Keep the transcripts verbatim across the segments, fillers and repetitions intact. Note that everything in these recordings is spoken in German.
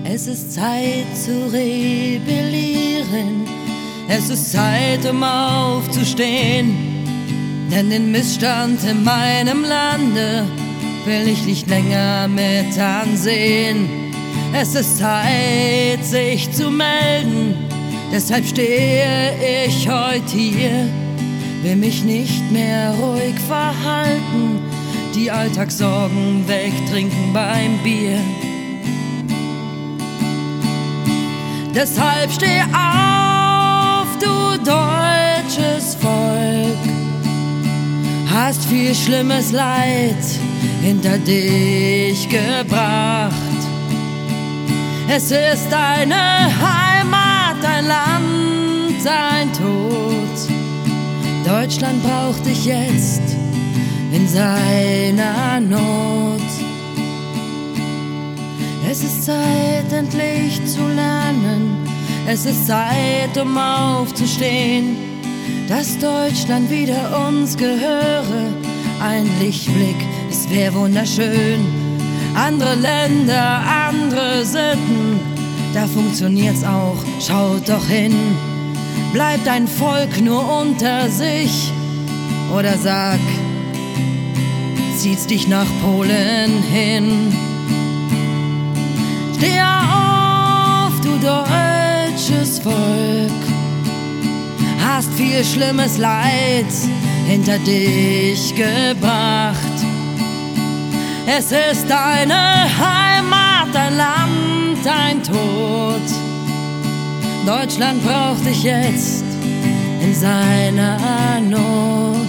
Es ist Zeit zu rebellieren, es ist Zeit, um aufzustehen, denn den Missstand in meinem Lande will ich nicht länger mit ansehen. Es ist Zeit, sich zu melden, deshalb stehe ich heute hier, will mich nicht mehr ruhig verhalten, die Alltagssorgen wegtrinken beim Bier. Deshalb steh auf, du deutsches Volk, hast viel schlimmes Leid hinter dich gebracht. Es ist deine Heimat, dein Land, dein Tod. Deutschland braucht dich jetzt in seiner Not. Es ist Zeit, endlich zu lernen. Es ist Zeit, um aufzustehen, dass Deutschland wieder uns gehöre. Ein Lichtblick, es wär wunderschön. Andere Länder, andere Sitten, da funktioniert's auch, schaut doch hin. Bleibt ein Volk nur unter sich oder sag, zieht's dich nach Polen hin. Steh auf, du deutsches Volk, hast viel schlimmes Leid hinter dich gebracht. Es ist deine Heimat, dein Land, dein Tod. Deutschland braucht dich jetzt in seiner Not.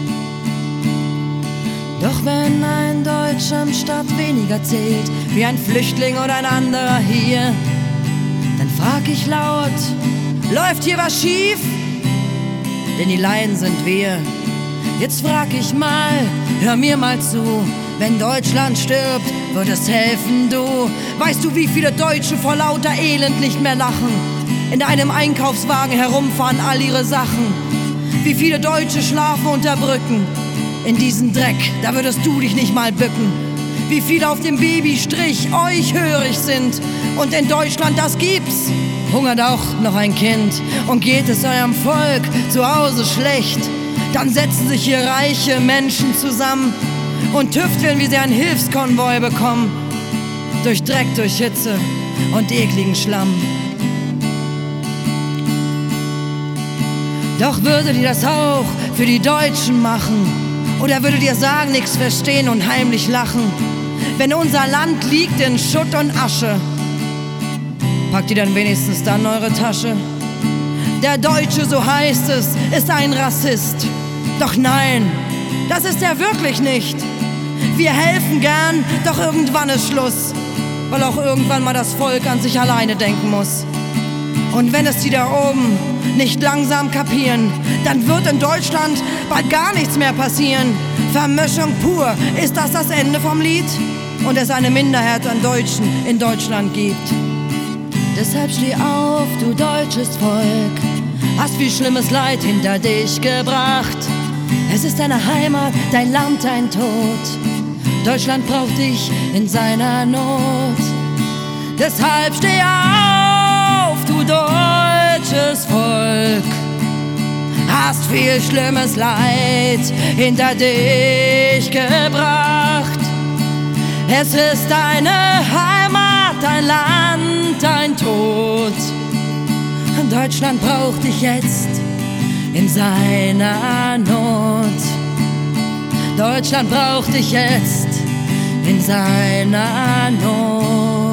Doch wenn ein Deutscher im Stadt weniger zählt, wie ein Flüchtling oder ein anderer hier, dann frag ich laut, läuft hier was schief? Denn die Laien sind wir. Jetzt frag ich mal, hör mir mal zu, wenn Deutschland stirbt, wird es helfen, du. Weißt du, wie viele Deutsche vor lauter Elend nicht mehr lachen, in einem Einkaufswagen herumfahren all ihre Sachen? Wie viele Deutsche schlafen unter Brücken? In diesen Dreck, da würdest du dich nicht mal bücken. Wie viele auf dem Babystrich euch hörig sind und in Deutschland das gibt's. Hungert auch noch ein Kind und geht es eurem Volk zu Hause schlecht, dann setzen sich hier reiche Menschen zusammen und tüfteln, wie sie einen Hilfskonvoi bekommen. Durch Dreck, durch Hitze und ekligen Schlamm. Doch würdet ihr das auch für die Deutschen machen? Oder würdet ihr sagen, nichts verstehen und heimlich lachen? Wenn unser Land liegt in Schutt und Asche, packt ihr dann wenigstens dann eure Tasche? Der Deutsche, so heißt es, ist ein Rassist. Doch nein, das ist er wirklich nicht. Wir helfen gern, doch irgendwann ist Schluss, weil auch irgendwann mal das Volk an sich alleine denken muss. Und wenn es die da oben nicht langsam kapieren, dann wird in Deutschland bald gar nichts mehr passieren. Vermischung pur, ist das das Ende vom Lied? Und es eine Minderheit an Deutschen in Deutschland gibt. Deshalb steh auf, du deutsches Volk, hast viel schlimmes Leid hinter dich gebracht. Es ist deine Heimat, dein Land, dein Tod. Deutschland braucht dich in seiner Not. Deshalb steh auf, du deutsches Volk, hast viel schlimmes Leid hinter dich gebracht. Es ist deine Heimat, dein Land, dein Tod. Deutschland braucht dich jetzt in seiner Not. Deutschland braucht dich jetzt in seiner Not.